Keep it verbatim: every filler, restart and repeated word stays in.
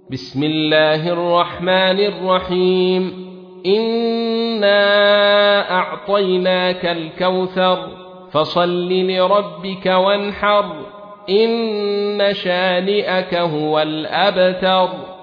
بسم الله الرحمن الرحيم إنا أعطيناك الكوثر فصل لربك وانحر إن شانئك هو الأبتر.